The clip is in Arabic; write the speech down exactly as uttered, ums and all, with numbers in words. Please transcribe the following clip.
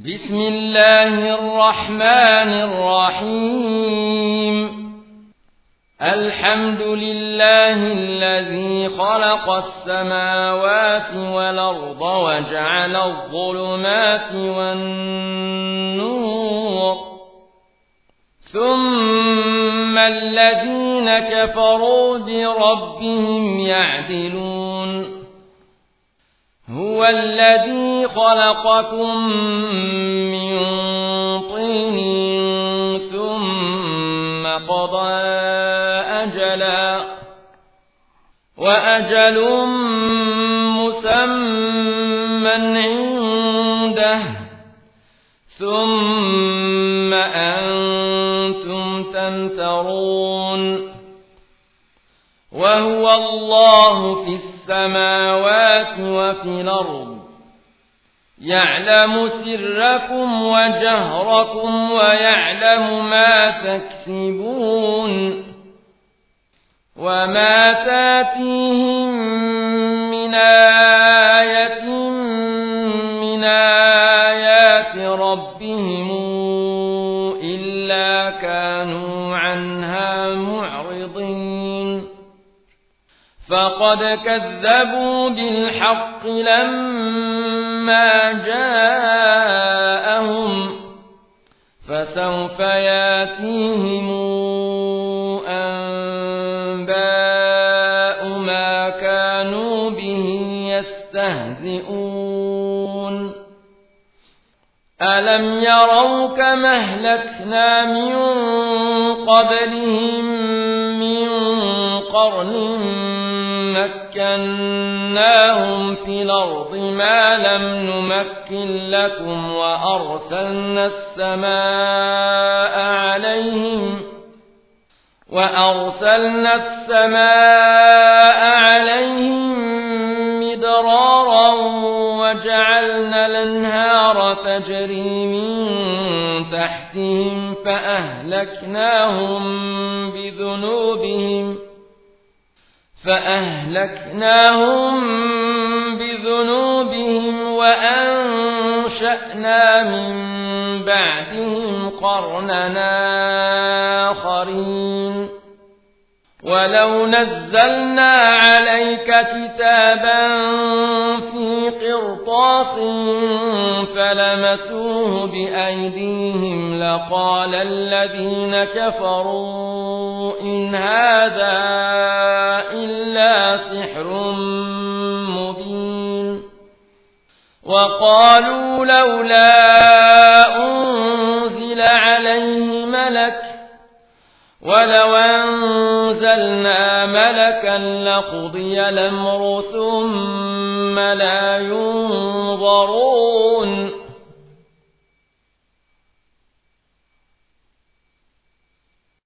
بسم الله الرحمن الرحيم الحمد لله الذي خلق السماوات والأرض وجعل الظلمات والنور ثم الذين كفروا بربهم يعدلون هو الذي خلقكم من طين ثم قضى أجلا وأجل مسمى عنده ثم أنتم تمترون وهو الله في السماوات وفي الأرض يعلم سركم وجهركم ويعلم ما تكسبون وما تاتيهم من آية من آيات ربهم إلا كانوا عنها معرضين فقد كذبوا بالحق لما جاءهم فسوف ياتيهم أنباء ما كانوا به يستهزئون ألم يروا كما أهلكنا من قبلهم من قرن مكناهم في الأرض ما لم نمكن لكم وأرسلنا السماء عليهم وأرسلنا السماء عليهم مدرارا وجعلنا الأنهار تجري من تحتهم فأهلكناهم بذنوبهم فأهلكناهم بذنوبهم وأنشأنا من بعدهم قرننا آخرين ولو نزلنا عليك كتابا في قرطاس فلمسوه بأيديهم لقال الذين كفروا إن هذا إلا سحر مبين وقالوا لولا أنزل عليه ملك ولو أنزلنا ملكا لقضي الأمر ثم لا ينظرون